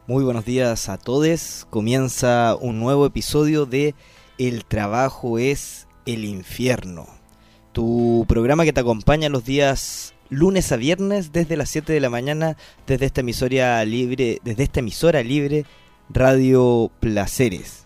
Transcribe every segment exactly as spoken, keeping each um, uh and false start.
Muy buenos días a todos. Comienza un nuevo episodio de El trabajo es el infierno. Tu programa que te acompaña los días lunes a viernes desde las siete de la mañana desde esta emisora libre, desde esta emisora libre Radio Placeres.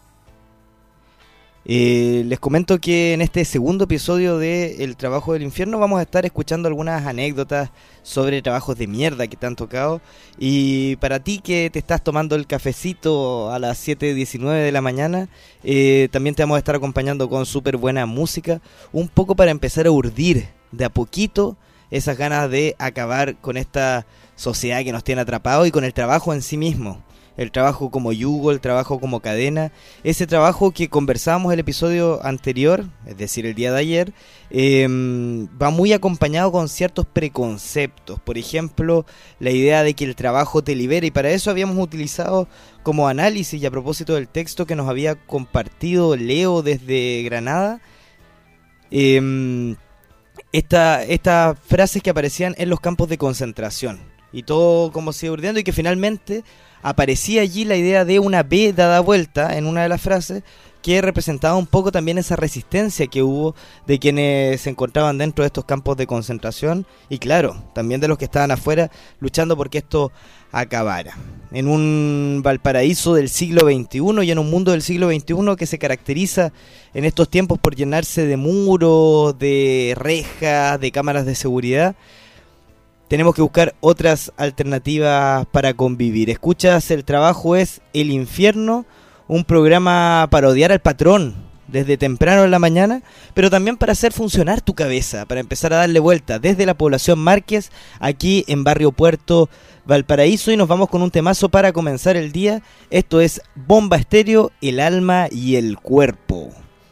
Eh, les comento que en este segundo episodio de El trabajo del infierno vamos a estar escuchando algunas anécdotas sobre trabajos de mierda que te han tocado. Y para ti que te estás tomando el cafecito a las siete diecinueve de la mañana, eh, también te vamos a estar acompañando con súper buena música, un poco para empezar a urdir de a poquito esas ganas de acabar con esta sociedad que nos tiene atrapados y con el trabajo en sí mismo. El trabajo como yugo, el trabajo como cadena, ese trabajo que conversábamos el episodio anterior, es decir, el día de ayer, eh, va muy acompañado con ciertos preconceptos. Por ejemplo, la idea de que el trabajo te libera, y para eso habíamos utilizado como análisis, y a propósito del texto que nos había compartido Leo desde Granada, eh, esta, estas frases que aparecían en los campos de concentración, y todo como se iba urdiendo, y que finalmente aparecía allí la idea de una B dada vuelta en una de las frases que representaba un poco también esa resistencia que hubo de quienes se encontraban dentro de estos campos de concentración y claro, también de los que estaban afuera luchando porque esto acabara. En un Valparaíso del siglo veintiuno y en un mundo del siglo veintiuno que se caracteriza en estos tiempos por llenarse de muros, de rejas, de cámaras de seguridad, tenemos que buscar otras alternativas para convivir. Escuchas El trabajo es el infierno, un programa para odiar al patrón desde temprano en la mañana, pero también para hacer funcionar tu cabeza, para empezar a darle vuelta desde la población Márquez, aquí en Barrio Puerto, Valparaíso, y nos vamos con un temazo para comenzar el día. Esto es Bomba Estéreo, el alma y el cuerpo.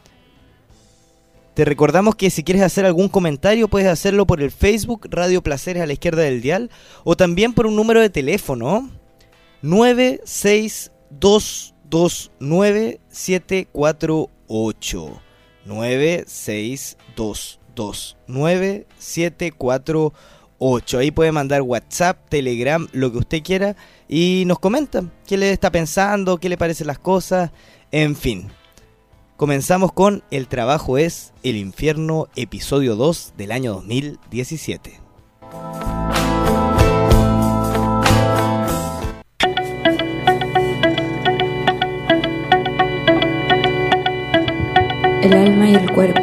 Te recordamos que si quieres hacer algún comentario puedes hacerlo por el Facebook Radio Placeres a la izquierda del dial o también por un número de teléfono nueve seis dos dos nueve siete cuatro ocho nueve seis dos dos nueve siete cuatro ocho. Ahí puede mandar WhatsApp, Telegram, lo que usted quiera y nos comenta qué le está pensando, qué le parecen las cosas, en fin. Comenzamos con El trabajo es el infierno, episodio dos del año dos mil diecisiete. El alma y el cuerpo.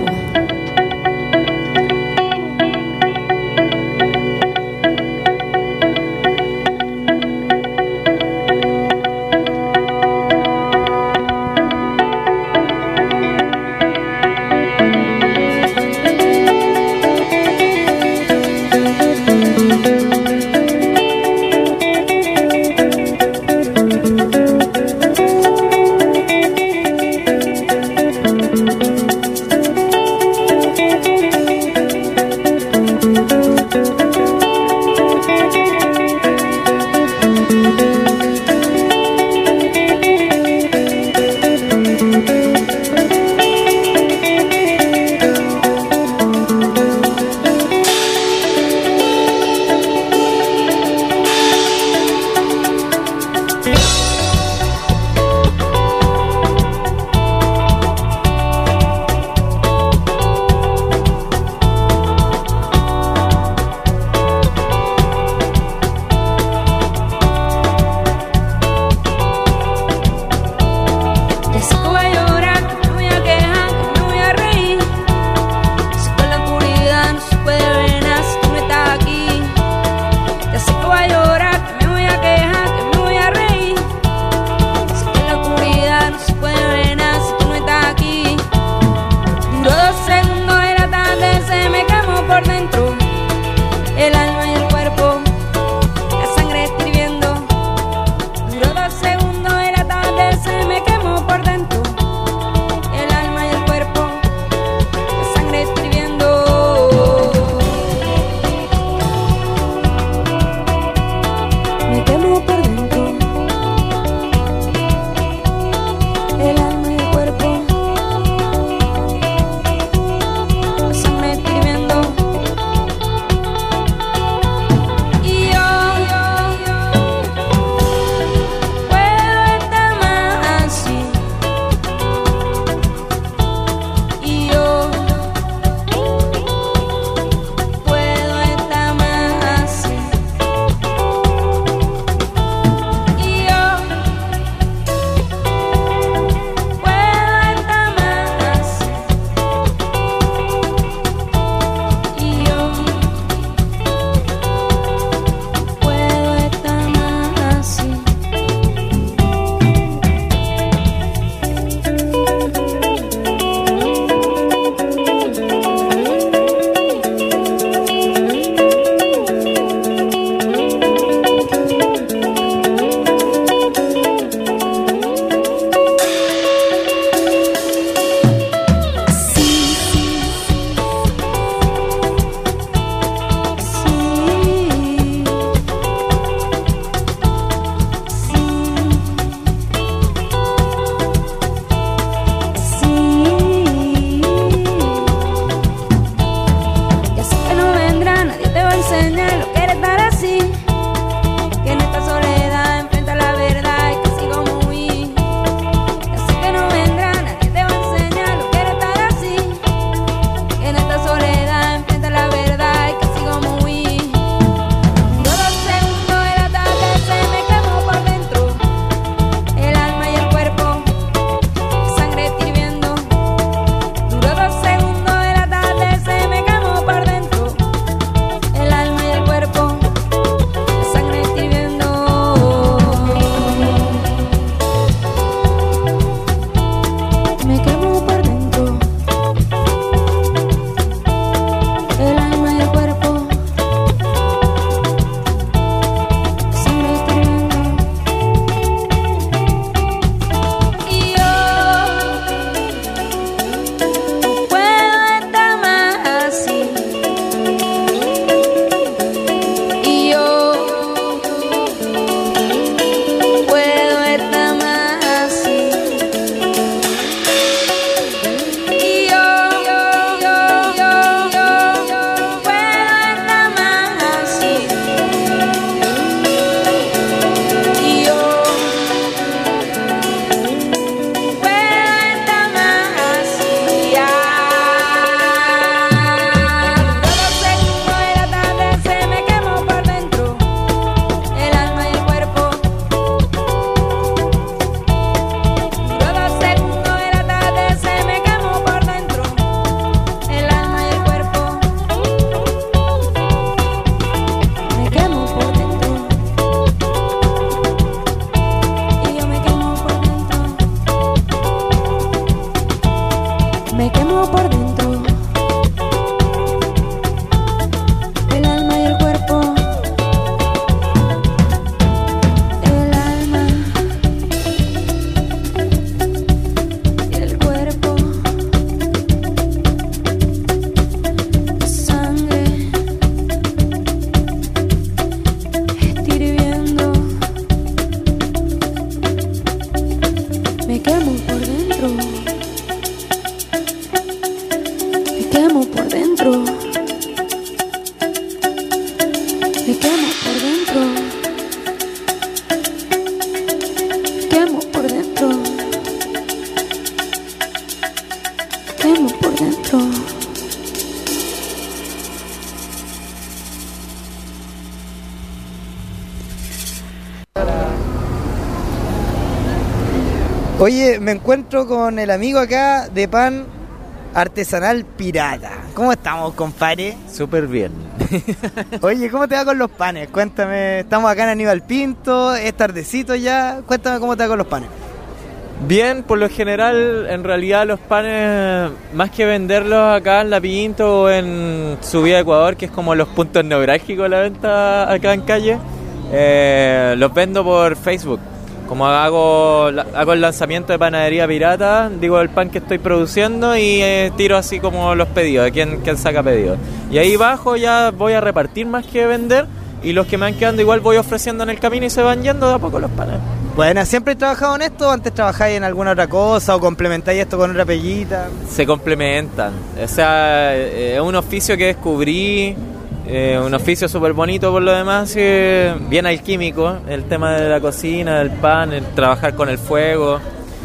Oye, me encuentro con el amigo acá de pan artesanal Pirata. ¿Cómo estamos, compadre? Súper bien. Oye, ¿cómo te va con los panes? Cuéntame, estamos acá en Aníbal Pinto, es tardecito ya, cuéntame cómo te va con los panes. Bien, por lo general, en realidad los panes, más que venderlos acá en La Pinto o en Subida Ecuador, que es como los puntos neurálgicos de la venta acá en calle, eh, los vendo por Facebook. Como hago, hago el lanzamiento de Panadería Pirata, digo el pan que estoy produciendo y eh, tiro así como los pedidos, de quién, quién saca pedidos. Y ahí bajo ya voy a repartir más que vender, y los que me van quedando igual voy ofreciendo en el camino y se van yendo de a poco los panes. Bueno, ¿siempre has trabajado en esto o antes trabajáis en alguna otra cosa o complementáis esto con otra peguita? Se complementan, o sea, es un oficio que descubrí. Eh, un oficio súper bonito por lo demás, eh, bien alquímico, el tema de la cocina, del pan, el trabajar con el fuego,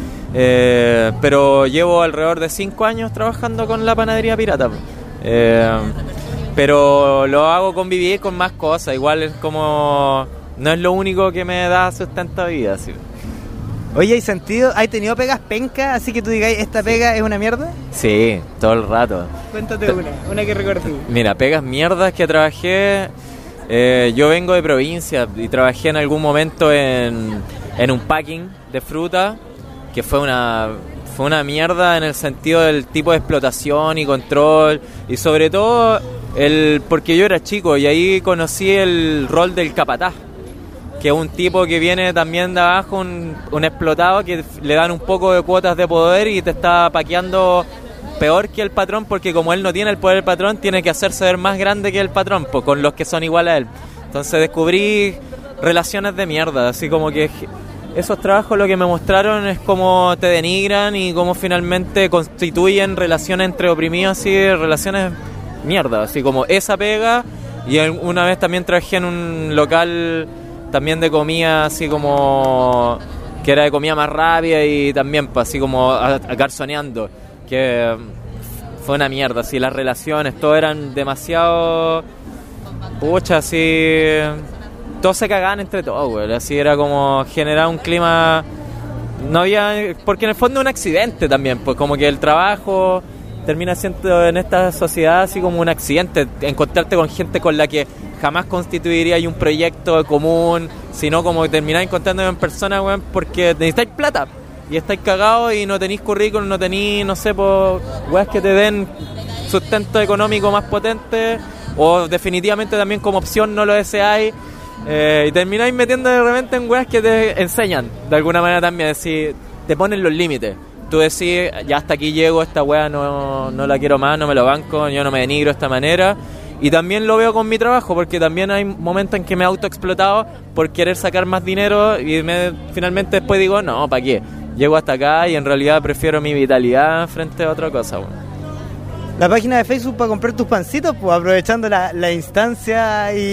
eh, pero llevo alrededor de cinco años trabajando con la Panadería Pirata, eh, pero lo hago convivir con más cosas, igual es como, no es lo único que me da sustentabilidad, ¿sí? Oye, ¿hay sentido? ¿Hay tenido pegas pencas? Así que tú digáis, ¿esta pega es una mierda? Sí, todo el rato. Cuéntate una, una que recuerdes. Mira, pegas mierdas que trabajé. Eh, yo vengo de provincia y trabajé en algún momento en, en un packing de fruta, que fue una, fue una mierda en el sentido del tipo de explotación y control, y sobre todo el porque yo era chico y ahí conocí el rol del capataz, que es un tipo que viene también de abajo, un, un explotado que le dan un poco de cuotas de poder y te está paqueando peor que el patrón, porque como él no tiene el poder del patrón, tiene que hacerse ver más grande que el patrón, pues, con los que son igual a él. Entonces descubrí relaciones de mierda, así como que esos trabajos lo que me mostraron es cómo te denigran y cómo finalmente constituyen relaciones entre oprimidos, así, relaciones mierda, así como esa pega. Y una vez también trabajé en un local también de comida, así como que era de comida más rápida y también pues, así como a, a garzoneando, que fue una mierda, así las relaciones, todo eran demasiado pucha, así todos se cagaban entre todos, güey, así era como generar un clima, no había, porque en el fondo es un accidente también, pues como que el trabajo termina siendo en esta sociedad así como un accidente, encontrarte con gente con la que jamás constituiría un proyecto común, sino como termináis encontrándote en persona, weón, porque necesitáis plata y estáis cagados y no tenéis currículum, no tenéis, no sé, pues, weas que te den sustento económico más potente, o definitivamente también como opción no lo deseáis, eh, y termináis metiendo de repente en weas que te enseñan de alguna manera también, es decir, te ponen los límites. Tú decís, ya hasta aquí llego, esta wea no, no la quiero más, no me lo banco, yo no me denigro de esta manera. Y también lo veo con mi trabajo, porque también hay momentos en que me he autoexplotado por querer sacar más dinero y me, finalmente después digo, no, ¿para qué? Llego hasta acá y en realidad prefiero mi vitalidad frente a otra cosa. Bueno. La página de Facebook para comprar tus pancitos, pues aprovechando la, la instancia y,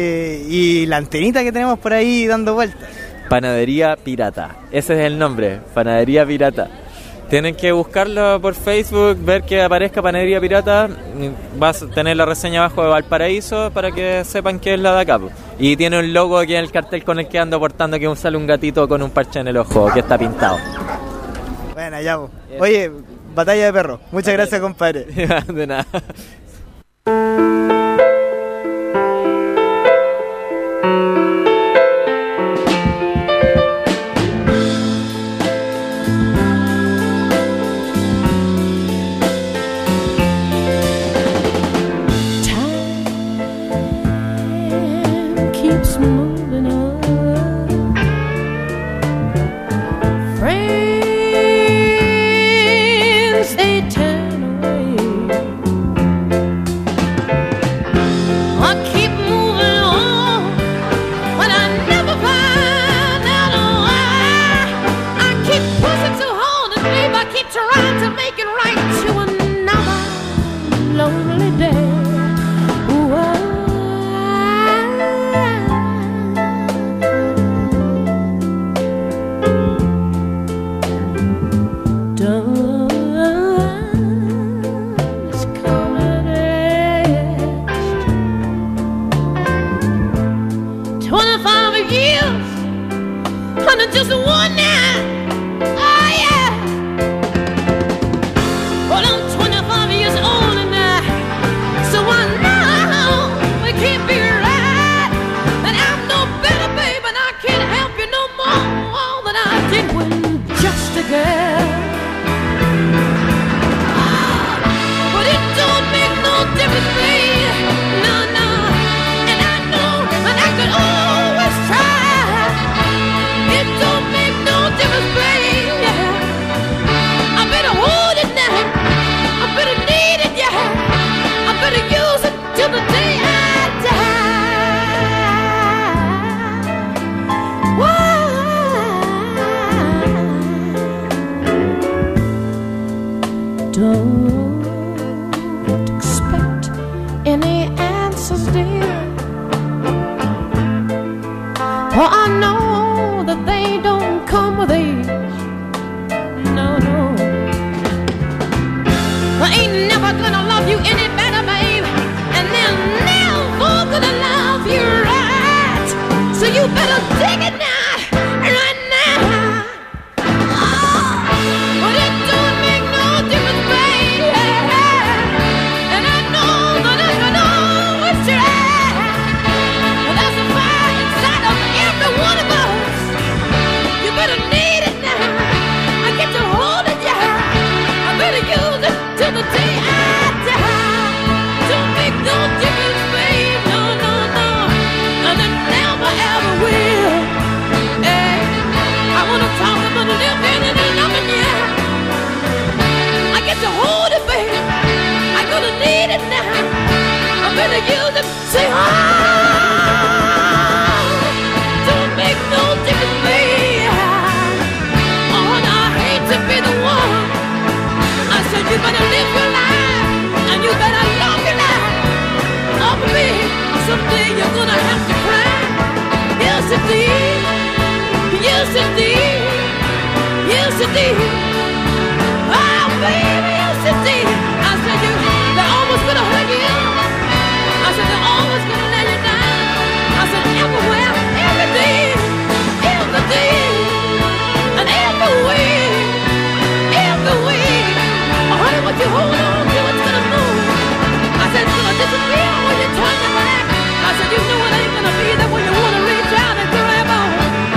y la antenita que tenemos por ahí dando vueltas. Panadería Pirata, ese es el nombre, Panadería Pirata. Tienen que buscarlo por Facebook, ver que aparezca Panadería Pirata, vas a tener la reseña abajo de Valparaíso para que sepan que es la de acá. Y tiene un logo aquí en el cartel con el que ando portando, que sale un gatito con un parche en el ojo, que está pintado. Bueno, ya, pues. Oye, batalla de perro. Muchas gracias, compadre. De nada. twenty-five years under just one night. Oh, yeah. don't expect any answers, dear. For I know that they don't come with age. No, no. I ain't never gonna love you any better, babe, and they're never gonna love you right. So you better dig it now, right now. Oh, but it don't make no difference, babe. And I know that I know it's right. But there's a fire inside of every one of us. You better need it now. I get to hold it, yeah. I better use it till the day I die. Don't make no difference, babe. No, no, no. And it never ever will. Hey, I wanna talk about living and loving you. I get to hold it, babe. I gonna need it now. I better use it. Say, oh, don't make no difference, babe. Oh, and I hate to be the one. I said you better live your life and you better love your life. Oh, baby, someday you're gonna have to cry. Yes, indeed. Yes, indeed. Yes, indeed. Oh, baby, yes, indeed. I said you, they're always gonna hurt you. I said they're always gonna let you down. I said everywhere, every day, every day, and every way, every way. Oh, honey, what you hold on to, it's gonna move. I said it's gonna disappear when you turn your back. I said you know it ain't gonna be there when you wanna reach out and grab on.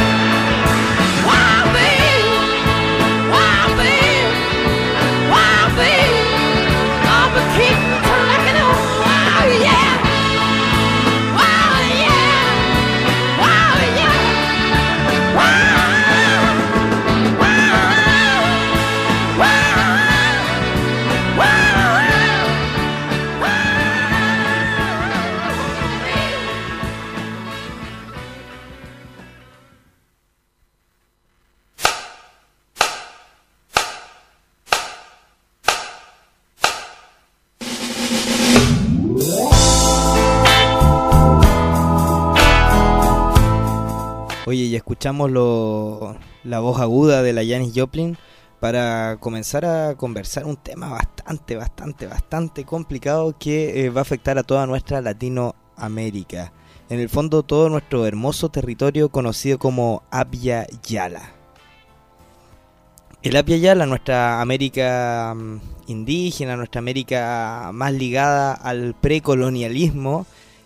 Wow, babe, wow, babe, wow, babe. I'll be keep trucking on. Wow, yeah, wow, yeah, wow, yeah, wow, wow, wow. Oye, y escuchamos lo, la voz aguda de la Janis Joplin para comenzar a conversar un tema bastante, bastante, bastante complicado que eh, va a afectar a toda nuestra Latinoamérica. En el fondo, todo nuestro hermoso territorio conocido como Abya Yala. El Abya Yala, nuestra América um, indígena, nuestra América más ligada al precolonialismo,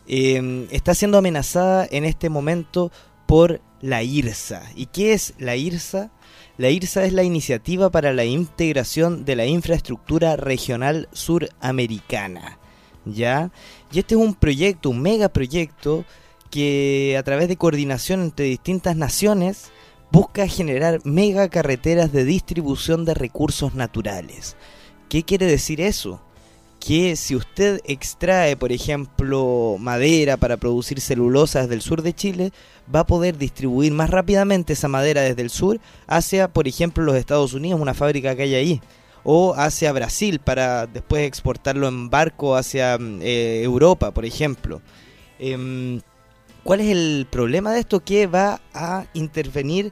eh, está siendo amenazada en este momento por la IRSA. ¿Y qué es la IRSA? La IRSA es la Iniciativa para la Integración de la Infraestructura Regional Suramericana, ¿ya? Y este es un proyecto, un megaproyecto que a través de coordinación entre distintas naciones busca generar mega carreteras de distribución de recursos naturales. ¿Qué quiere decir eso? Que si usted extrae, por ejemplo, madera para producir celulosa desde el sur de Chile, va a poder distribuir más rápidamente esa madera desde el sur hacia, por ejemplo, los Estados Unidos, una fábrica que hay ahí, o hacia Brasil para después exportarlo en barco hacia eh, Europa, por ejemplo. Eh, ¿Cuál es el problema de esto? Que va a intervenir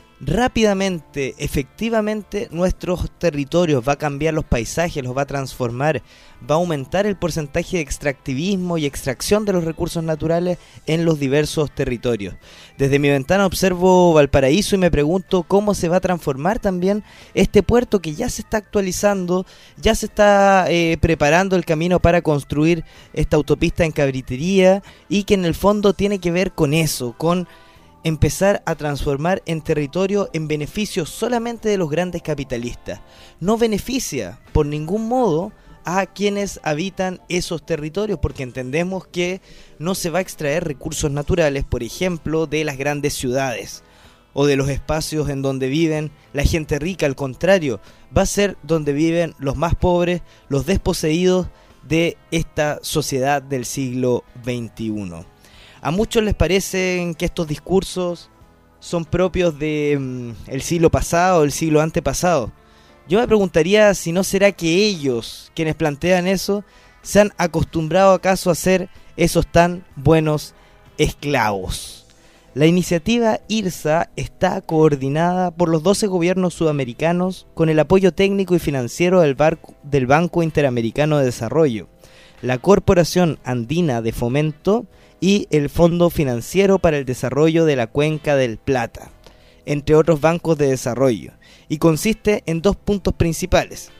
rápidamente, efectivamente, nuestros territorios, va a cambiar los paisajes, los va a transformar, va a aumentar el porcentaje de extractivismo y extracción de los recursos naturales en los diversos territorios. Desde mi ventana observo Valparaíso y me pregunto cómo se va a transformar también este puerto que ya se está actualizando, ya se está eh, preparando el camino para construir esta autopista en Cabritería y que en el fondo tiene que ver con eso, con empezar a transformar en territorio en beneficio solamente de los grandes capitalistas. No beneficia por ningún modo a quienes habitan esos territorios, porque entendemos que no se va a extraer recursos naturales, por ejemplo, de las grandes ciudades o de los espacios en donde viven la gente rica. Al contrario, va a ser donde viven los más pobres, los desposeídos de esta sociedad del siglo veintiuno. A muchos les parecen que estos discursos son propios del mm, siglo pasado, el siglo antepasado. Yo me preguntaría si no será que ellos, quienes plantean eso, se han acostumbrado acaso a ser esos tan buenos esclavos. La iniciativa IRSA está coordinada por los doce gobiernos sudamericanos con el apoyo técnico y financiero del, barco, del Banco Interamericano de Desarrollo, la Corporación Andina de Fomento y el Fondo Financiero para el Desarrollo de la Cuenca del Plata, entre otros bancos de desarrollo, y consiste en dos puntos principales.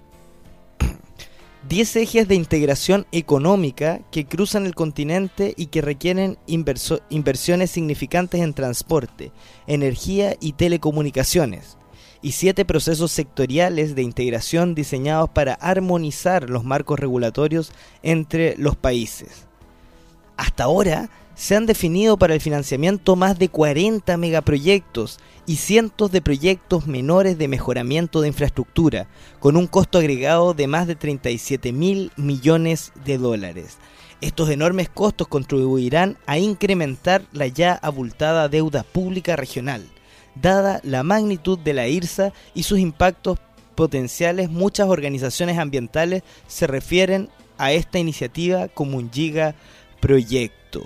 diez ejes de integración económica que cruzan el continente y que requieren inverso- inversiones significantes en transporte, energía y telecomunicaciones, y siete procesos sectoriales de integración diseñados para armonizar los marcos regulatorios entre los países. Hasta ahora se han definido para el financiamiento más de cuarenta megaproyectos y cientos de proyectos menores de mejoramiento de infraestructura, con un costo agregado de más de treinta y siete mil millones de dólares. Estos enormes costos contribuirán a incrementar la ya abultada deuda pública regional. Dada la magnitud de la IRSA y sus impactos potenciales, muchas organizaciones ambientales se refieren a esta iniciativa como un gigaproyecto.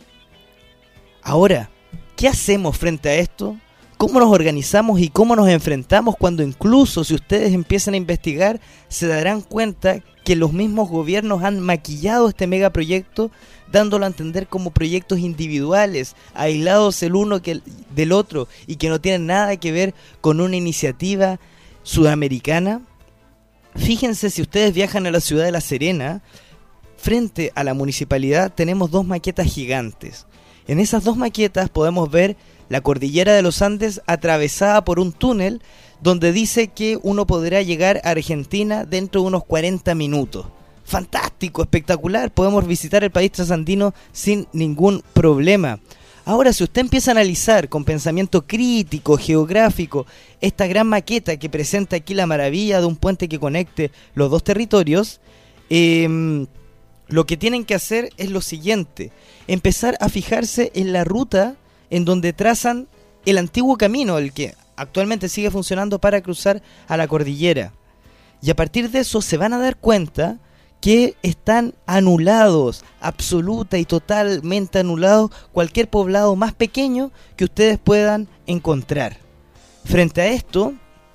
Ahora, ¿qué hacemos frente a esto? ¿Cómo nos organizamos y cómo nos enfrentamos cuando incluso si ustedes empiezan a investigar se darán cuenta que los mismos gobiernos han maquillado este megaproyecto dándolo a entender como proyectos individuales, aislados el uno que el, del otro y que no tienen nada que ver con una iniciativa sudamericana? Fíjense, si ustedes viajan a la ciudad de La Serena, frente a la municipalidad tenemos dos maquetas gigantes. En esas dos maquetas podemos ver la cordillera de los Andes atravesada por un túnel donde dice que uno podrá llegar a Argentina dentro de unos cuarenta minutos. Fantástico, espectacular, podemos visitar el país trasandino sin ningún problema. Ahora, si usted empieza a analizar con pensamiento crítico, geográfico, esta gran maqueta que presenta aquí la maravilla de un puente que conecte los dos territorios, eh, lo que tienen que hacer es lo siguiente: empezar a fijarse en la ruta en donde trazan el antiguo camino, el que actualmente sigue funcionando para cruzar a la cordillera. Y a partir de eso se van a dar cuenta que están anulados, absoluta y totalmente anulados, cualquier poblado más pequeño que ustedes puedan encontrar. Frente a esto,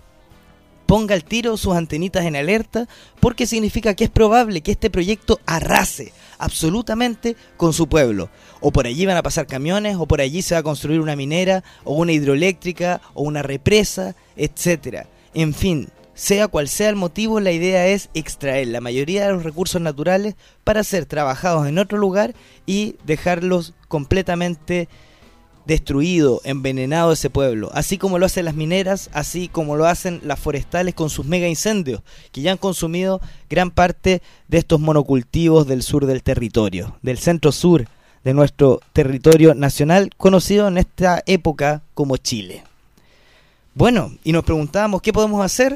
ponga al tiro sus antenitas en alerta, porque significa que es probable que este proyecto arrase absolutamente con su pueblo. O por allí van a pasar camiones, o por allí se va a construir una minera, o una hidroeléctrica, o una represa, etcétera. En fin, sea cual sea el motivo, la idea es extraer la mayoría de los recursos naturales para ser trabajados en otro lugar y dejarlos completamente destruido, envenenado ese pueblo, así como lo hacen las mineras, así como lo hacen las forestales con sus mega incendios, que ya han consumido gran parte de estos monocultivos del sur del territorio, del centro sur de nuestro territorio nacional, conocido en esta época como Chile. Bueno, y nos preguntábamos qué podemos hacer.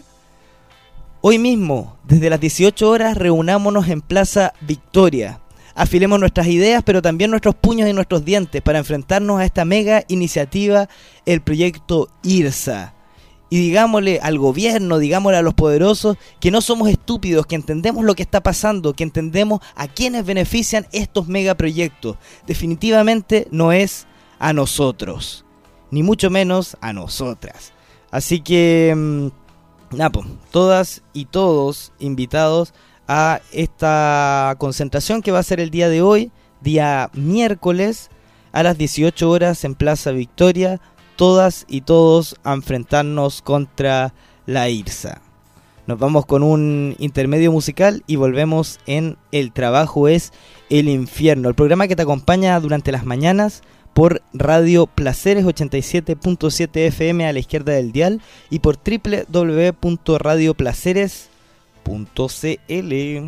Hoy mismo, desde las dieciocho horas, reunámonos en Plaza Victoria. Afilemos nuestras ideas, pero también nuestros puños y nuestros dientes para enfrentarnos a esta mega iniciativa, el proyecto IRSA. Y digámosle al gobierno, digámosle a los poderosos, que no somos estúpidos, que entendemos lo que está pasando, que entendemos a quienes benefician estos megaproyectos. Definitivamente no es a nosotros, ni mucho menos a nosotras. Así que, mmm, nada, pues, todas y todos invitados a esta concentración que va a ser el día de hoy, día miércoles, a las dieciocho horas en Plaza Victoria, todas y todos a enfrentarnos contra la IRSA. Nos vamos con un intermedio musical y volvemos en El Trabajo es el Infierno, el programa que te acompaña durante las mañanas por Radio Placeres ochenta y siete punto siete F M a la izquierda del dial y por doble u doble u doble u punto radio placeres punto c l.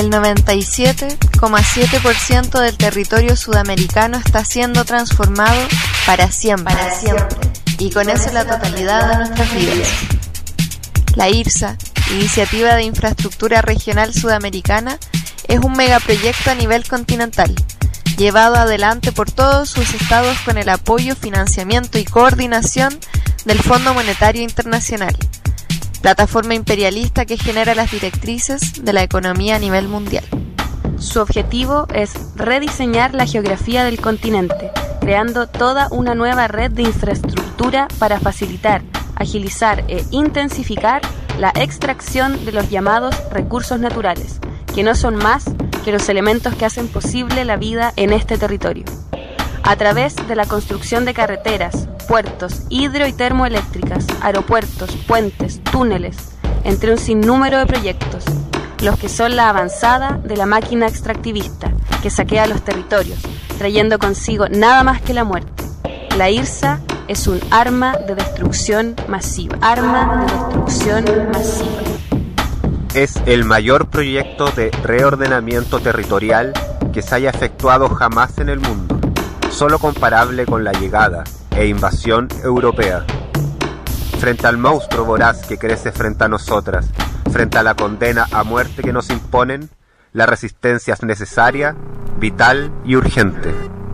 el noventa y siete coma siete por ciento del territorio sudamericano está siendo transformado para siempre, para siempre, y con eso la totalidad de nuestras vidas. La IRSA, Iniciativa de Infraestructura Regional Sudamericana, es un megaproyecto a nivel continental, llevado adelante por todos sus estados con el apoyo, financiamiento y coordinación del Fondo Monetario Internacional, plataforma imperialista que genera las directrices de la economía a nivel mundial. Su objetivo es rediseñar la geografía del continente, creando toda una nueva red de infraestructura para facilitar, agilizar e intensificar la extracción de los llamados recursos naturales, que no son más que los elementos que hacen posible la vida en este territorio. A través de la construcción de carreteras, puertos, hidro y termoeléctricas, aeropuertos, puentes, túneles, entre un sinnúmero de proyectos, los que son la avanzada de la máquina extractivista que saquea los territorios, trayendo consigo nada más que la muerte. La IRSA es un arma de destrucción masiva. Arma de destrucción masiva. Es el mayor proyecto de reordenamiento territorial que se haya efectuado jamás en el mundo, solo comparable con la llegada e invasión europea. Frente al monstruo voraz que crece frente a nosotras, frente a la condena a muerte que nos imponen, la resistencia es necesaria, vital y urgente.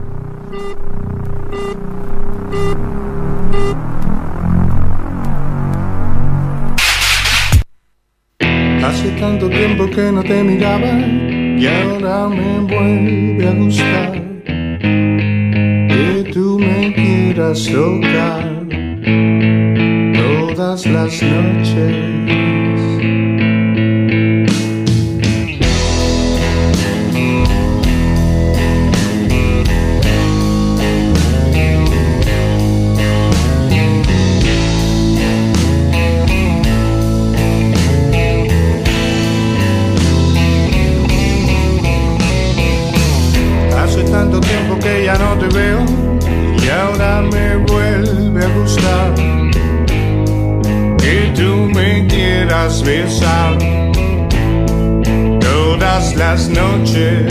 Hace tanto tiempo que no te miraba y ahora me vuelve a gustar que tú me quieras tocar todas las noches. Tanto tiempo que ya no te veo y ahora me vuelve a gustar que tú me quieras besar todas las noches.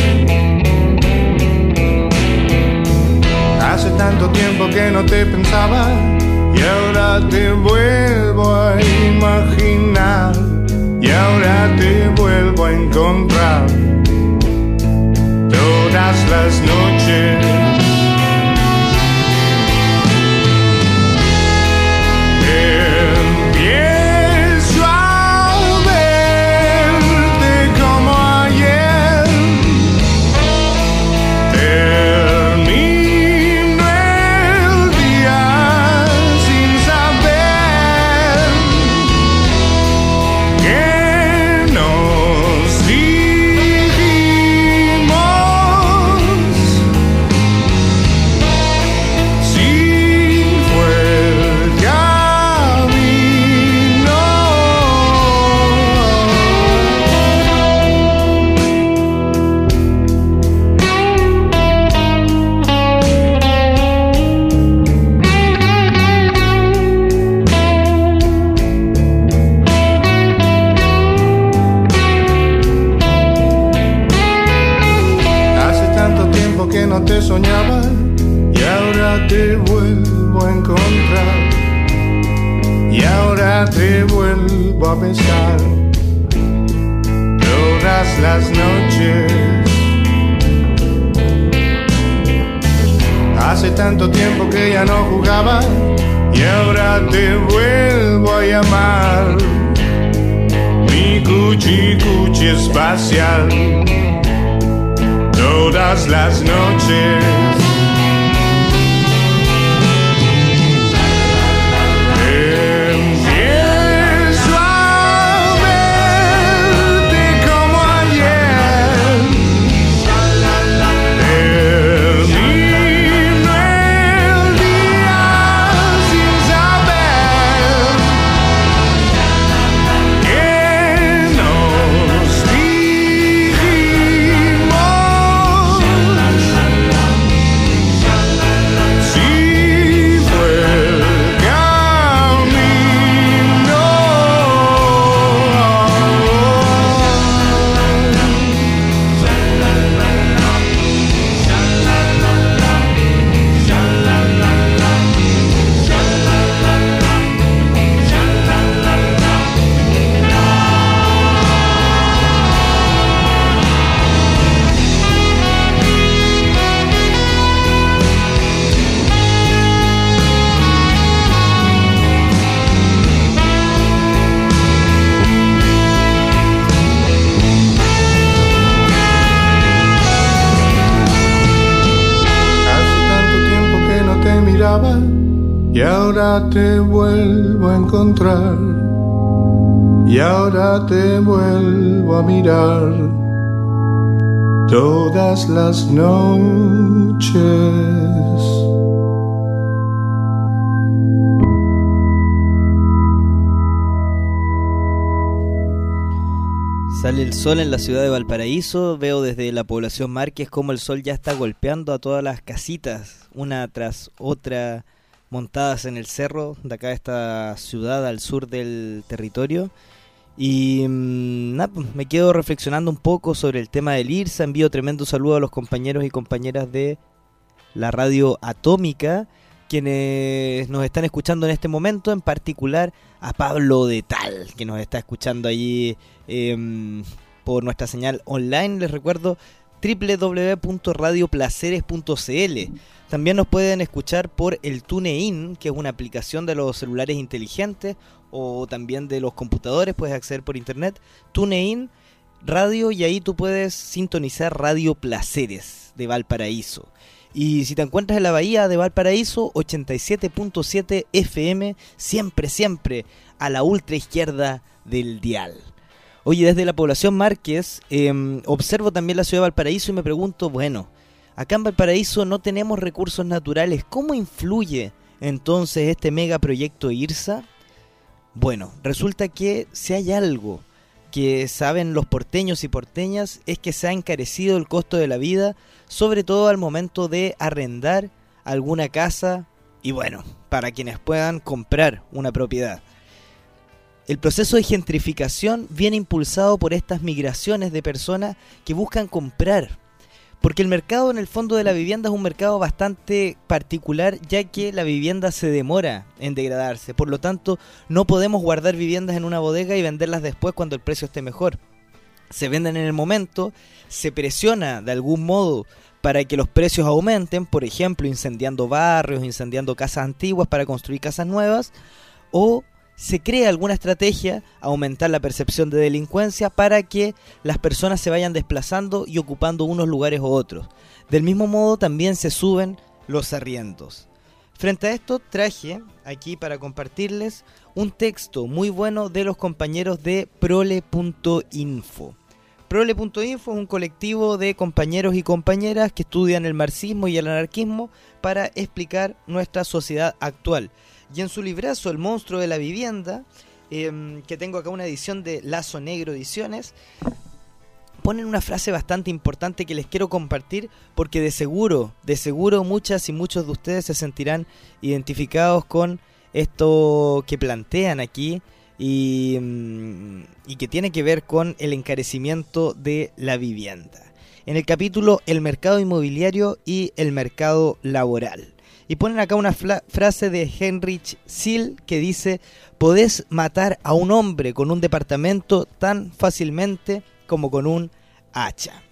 Hace tanto tiempo que no te pensaba y ahora te vuelvo a imaginar y ahora te vuelvo a encontrar todas las noches. Empiezo a verte como ayer, termino el día sin saber que nos que no te soñaba y ahora te vuelvo a encontrar y ahora te vuelvo a besar todas las noches. Hace tanto tiempo que ya no jugaba y ahora te vuelvo a llamar mi cuchi cuchi espacial todas las noches. Empiezo a verte como ayer, termino el día sin saber que nos dijimos ahora te vuelvo a encontrar, y ahora te vuelvo a mirar todas las noches. Sale el sol en la ciudad de Valparaíso. Veo desde la población Márquez cómo el sol ya está golpeando a todas las casitas, una tras otra, montadas en el cerro de acá de esta ciudad al sur del territorio. Y mmm, nada, pues, me quedo reflexionando un poco sobre el tema del IRSA. Envío tremendo saludo a los compañeros y compañeras de la radio Atómica, quienes nos están escuchando en este momento, en particular a Pablo de Tal, que nos está escuchando allí eh, por nuestra señal online. Les recuerdo doble u doble u doble u punto radio placeres punto c l. También nos pueden escuchar por el TuneIn, que es una aplicación de los celulares inteligentes o también de los computadores. Puedes acceder por internet, TuneIn Radio, y ahí tú puedes sintonizar Radio Placeres de Valparaíso. Y si te encuentras en la bahía de Valparaíso, ochenta y siete punto siete F M, siempre, siempre a la ultra izquierda del dial. Oye, desde la población Márquez, eh, observo también la ciudad de Valparaíso y me pregunto, bueno, acá en Valparaíso no tenemos recursos naturales, ¿cómo influye entonces este megaproyecto IRSA? Bueno, resulta que si hay algo que saben los porteños y porteñas es que se ha encarecido el costo de la vida, sobre todo al momento de arrendar alguna casa y bueno, para quienes puedan comprar una propiedad. El proceso de gentrificación viene impulsado por estas migraciones de personas que buscan comprar, porque el mercado en el fondo de la vivienda es un mercado bastante particular, ya que la vivienda se demora en degradarse. Por lo tanto, no podemos guardar viviendas en una bodega y venderlas después cuando el precio esté mejor. Se venden en el momento, se presiona de algún modo para que los precios aumenten, por ejemplo, incendiando barrios, incendiando casas antiguas para construir casas nuevas, o se crea alguna estrategia, aumentar la percepción de delincuencia para que las personas se vayan desplazando y ocupando unos lugares u otros. Del mismo modo también se suben los arriendos. Frente a esto traje aquí para compartirles un texto muy bueno de los compañeros de prole punto info. prole punto info es un colectivo de compañeros y compañeras que estudian el marxismo y el anarquismo para explicar nuestra sociedad actual. Y en su librazo El monstruo de la vivienda, eh, que tengo acá una edición de Lazo Negro Ediciones, ponen una frase bastante importante que les quiero compartir porque de seguro, de seguro muchas y muchos de ustedes se sentirán identificados con esto que plantean aquí y, y que tiene que ver con el encarecimiento de la vivienda. En el capítulo El mercado inmobiliario y el mercado laboral. Y ponen acá una frase de Heinrich Sill que dice: podés matar a un hombre con un departamento tan fácilmente como con un hacha.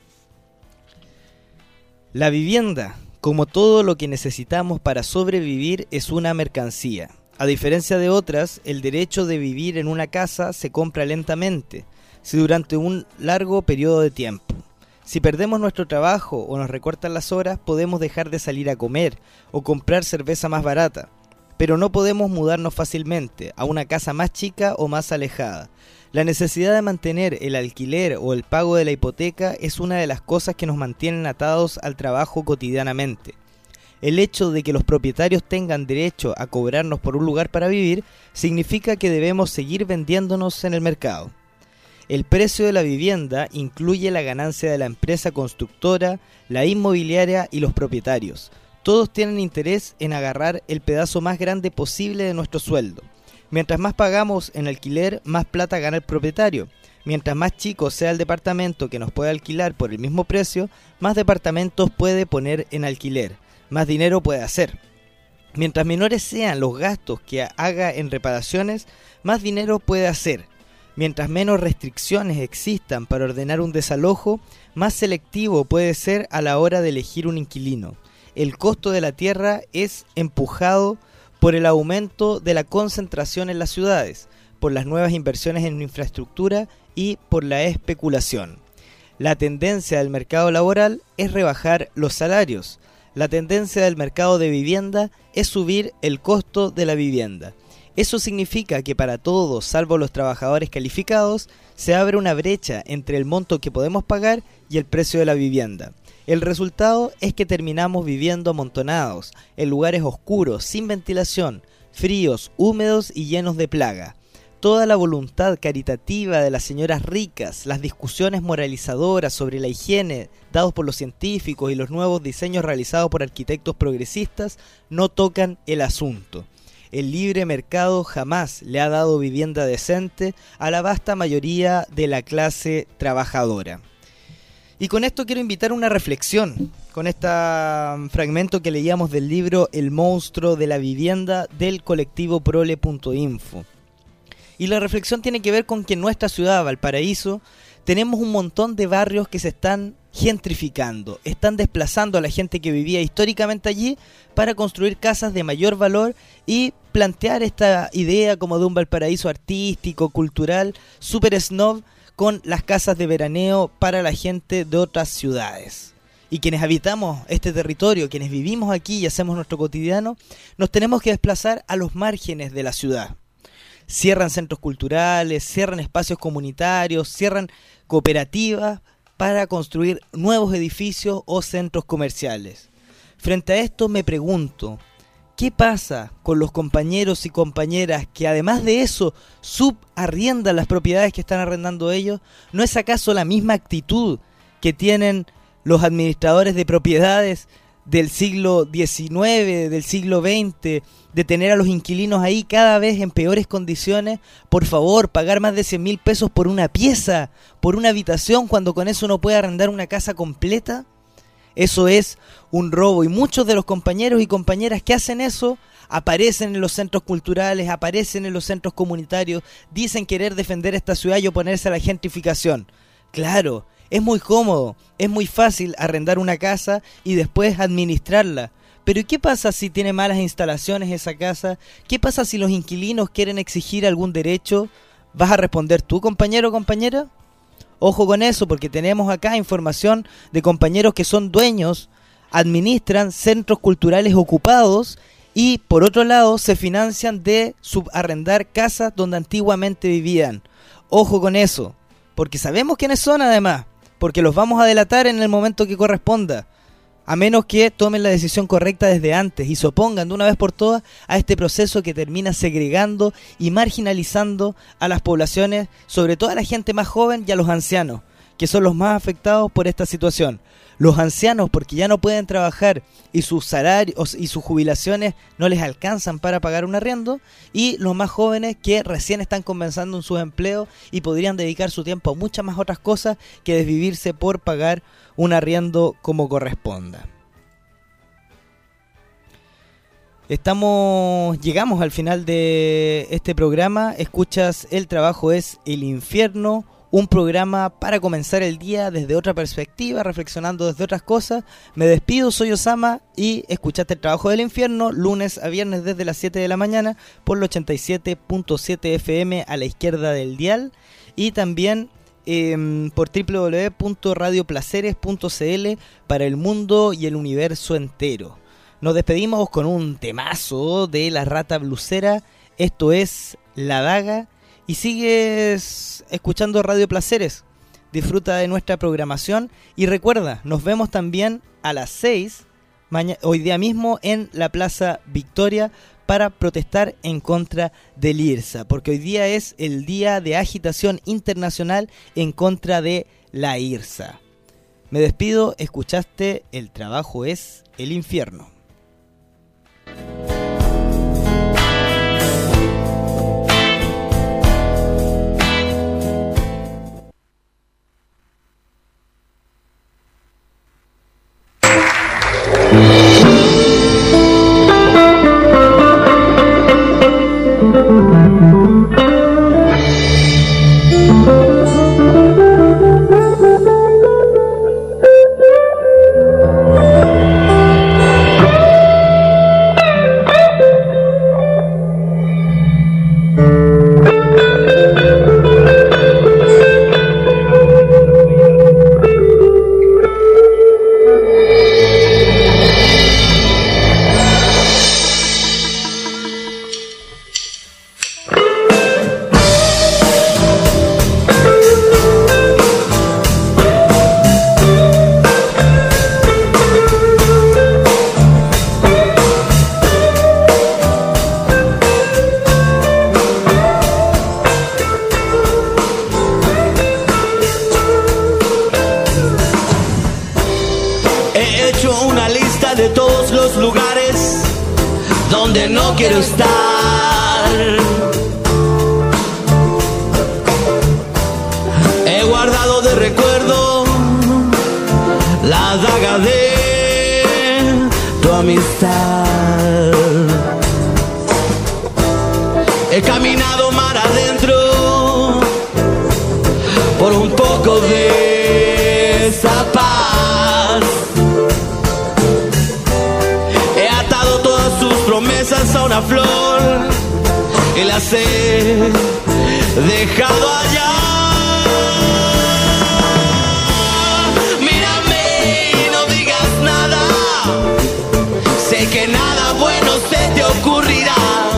La vivienda, como todo lo que necesitamos para sobrevivir, es una mercancía. A diferencia de otras, el derecho de vivir en una casa se compra lentamente, si durante un largo periodo de tiempo. Si perdemos nuestro trabajo o nos recortan las horas, podemos dejar de salir a comer o comprar cerveza más barata, pero no podemos mudarnos fácilmente a una casa más chica o más alejada. La necesidad de mantener el alquiler o el pago de la hipoteca es una de las cosas que nos mantienen atados al trabajo cotidianamente. El hecho de que los propietarios tengan derecho a cobrarnos por un lugar para vivir significa que debemos seguir vendiéndonos en el mercado. El precio de la vivienda incluye la ganancia de la empresa constructora, la inmobiliaria y los propietarios. Todos tienen interés en agarrar el pedazo más grande posible de nuestro sueldo. Mientras más pagamos en alquiler, más plata gana el propietario. Mientras más chico sea el departamento que nos puede alquilar por el mismo precio, más departamentos puede poner en alquiler, más dinero puede hacer. Mientras menores sean los gastos que haga en reparaciones, más dinero puede hacer. Mientras menos restricciones existan para ordenar un desalojo, más selectivo puede ser a la hora de elegir un inquilino. El costo de la tierra es empujado por el aumento de la concentración en las ciudades, por las nuevas inversiones en infraestructura y por la especulación. La tendencia del mercado laboral es rebajar los salarios. La tendencia del mercado de vivienda es subir el costo de la vivienda. Eso significa que para todos, salvo los trabajadores calificados, se abre una brecha entre el monto que podemos pagar y el precio de la vivienda. El resultado es que terminamos viviendo amontonados, en lugares oscuros, sin ventilación, fríos, húmedos y llenos de plaga. Toda la voluntad caritativa de las señoras ricas, las discusiones moralizadoras sobre la higiene dados por los científicos y los nuevos diseños realizados por arquitectos progresistas no tocan el asunto. El libre mercado jamás le ha dado vivienda decente a la vasta mayoría de la clase trabajadora. Y con esto quiero invitar a una reflexión, con este fragmento que leíamos del libro El monstruo de la vivienda del colectivo prole punto info. Y la reflexión tiene que ver con que en nuestra ciudad, Valparaíso, tenemos un montón de barrios que se están gentrificando, están desplazando a la gente que vivía históricamente allí para construir casas de mayor valor y plantear esta idea como de un Valparaíso artístico, cultural, super snob, con las casas de veraneo para la gente de otras ciudades. Y quienes habitamos este territorio, quienes vivimos aquí y hacemos nuestro cotidiano, nos tenemos que desplazar a los márgenes de la ciudad. Cierran centros culturales, cierran espacios comunitarios, cierran cooperativas para construir nuevos edificios o centros comerciales. Frente a esto me pregunto, ¿qué pasa con los compañeros y compañeras que además de eso subarriendan las propiedades que están arrendando ellos? ¿No es acaso la misma actitud que tienen los administradores de propiedades del siglo diecinueve, del siglo veinte, de tener a los inquilinos ahí cada vez en peores condiciones? Por favor, pagar más de cien mil pesos por una pieza, por una habitación, cuando con eso uno puede arrendar una casa completa. Eso es un robo, y muchos de los compañeros y compañeras que hacen eso aparecen en los centros culturales, aparecen en los centros comunitarios, dicen querer defender esta ciudad y oponerse a la gentrificación. Claro, es muy cómodo, es muy fácil arrendar una casa y después administrarla. Pero ¿y qué pasa si tiene malas instalaciones esa casa? ¿Qué pasa si los inquilinos quieren exigir algún derecho? ¿Vas a responder tú, compañero o compañera? Ojo con eso, porque tenemos acá información de compañeros que son dueños, administran centros culturales ocupados y por otro lado se financian de subarrendar casas donde antiguamente vivían. Ojo con eso, porque sabemos quiénes son además, porque los vamos a delatar en el momento que corresponda, a menos que tomen la decisión correcta desde antes y se opongan de una vez por todas a este proceso que termina segregando y marginalizando a las poblaciones, sobre todo a la gente más joven y a los ancianos, que son los más afectados por esta situación. Los ancianos porque ya no pueden trabajar y sus salarios y sus jubilaciones no les alcanzan para pagar un arriendo, y los más jóvenes que recién están comenzando en sus empleos y podrían dedicar su tiempo a muchas más otras cosas que desvivirse por pagar un arriendo como corresponda. Estamos, llegamos al final de este programa. Escuchas El Trabajo es el Infierno, un programa para comenzar el día desde otra perspectiva, reflexionando desde otras cosas. Me despido, soy Osama y escuchaste El Trabajo del Infierno lunes a viernes desde las siete de la mañana por el ochenta y siete punto siete F M a la izquierda del dial, y también eh, por doble u doble u doble u punto radio placeres punto c l para el mundo y el universo entero. Nos despedimos con un temazo de La Rata Blusera. Esto es La Daga. Y sigues escuchando Radio Placeres. Disfruta de nuestra programación y recuerda, nos vemos también a las seis hoy día mismo en la Plaza Victoria para protestar en contra del IRSA, porque hoy día es el día de agitación internacional en contra de la IRSA. Me despido, escuchaste El Trabajo es el Infierno. hecho una lista de todos los lugares donde no quiero estar. He guardado de recuerdo la daga de tu amistad. He caminado mar adentro por un poco de esa paz. He atado todas sus promesas a una flor y las he dejado allá. Sé que nada bueno se te ocurrirá.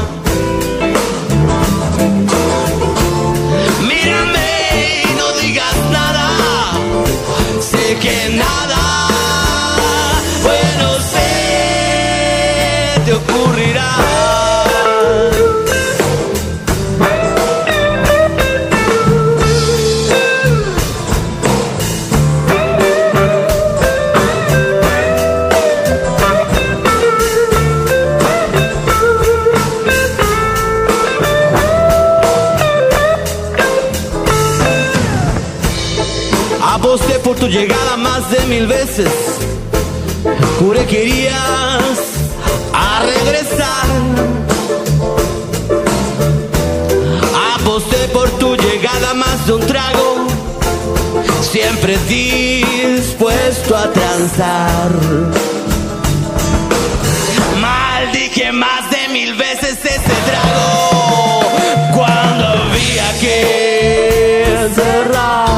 Mírame y no digas nada. Sé que nada bueno se te ocurrirá. Aposté por tu llegada más de mil veces. Juré que irías a regresar. Aposté por tu llegada más de un trago. Siempre dispuesto a transar. Maldije más de mil veces ese trago cuando había que cerrar.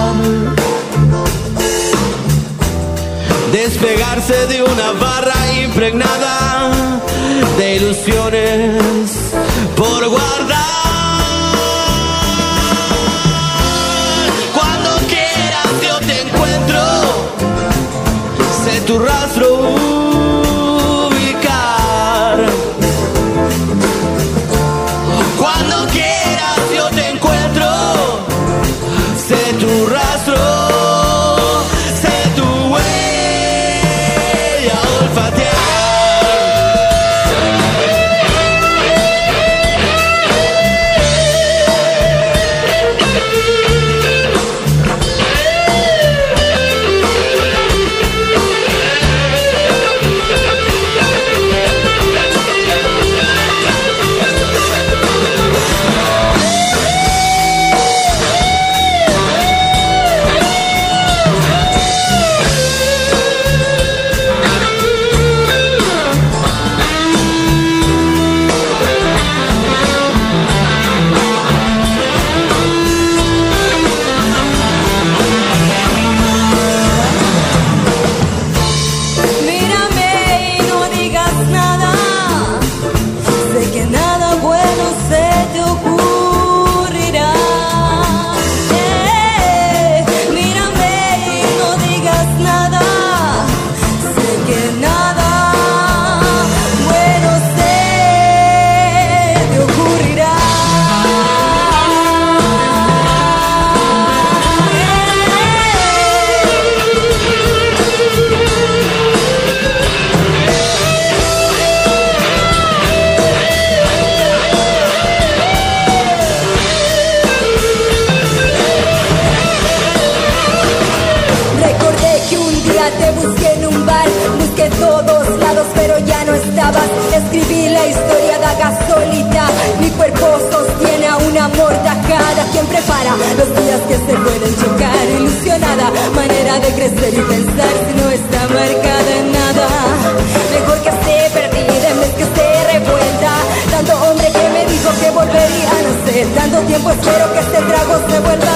Despegarse de una barra impregnada de ilusiones por guardar. Cuando quieras yo te encuentro, sé tu rastro ubicar. Cuando quieras yo te encuentro, sé tu rastro. Escribí la historia de Gasolita. Mi cuerpo sostiene a una amordajada. Quien prepara los días que se pueden chocar. Ilusionada, manera de crecer y pensar si no está marcada en nada. Mejor que esté perdida en vez que esté revuelta. Tanto hombre que me dijo que volvería a nacer. Tanto tiempo espero que este trago se vuelva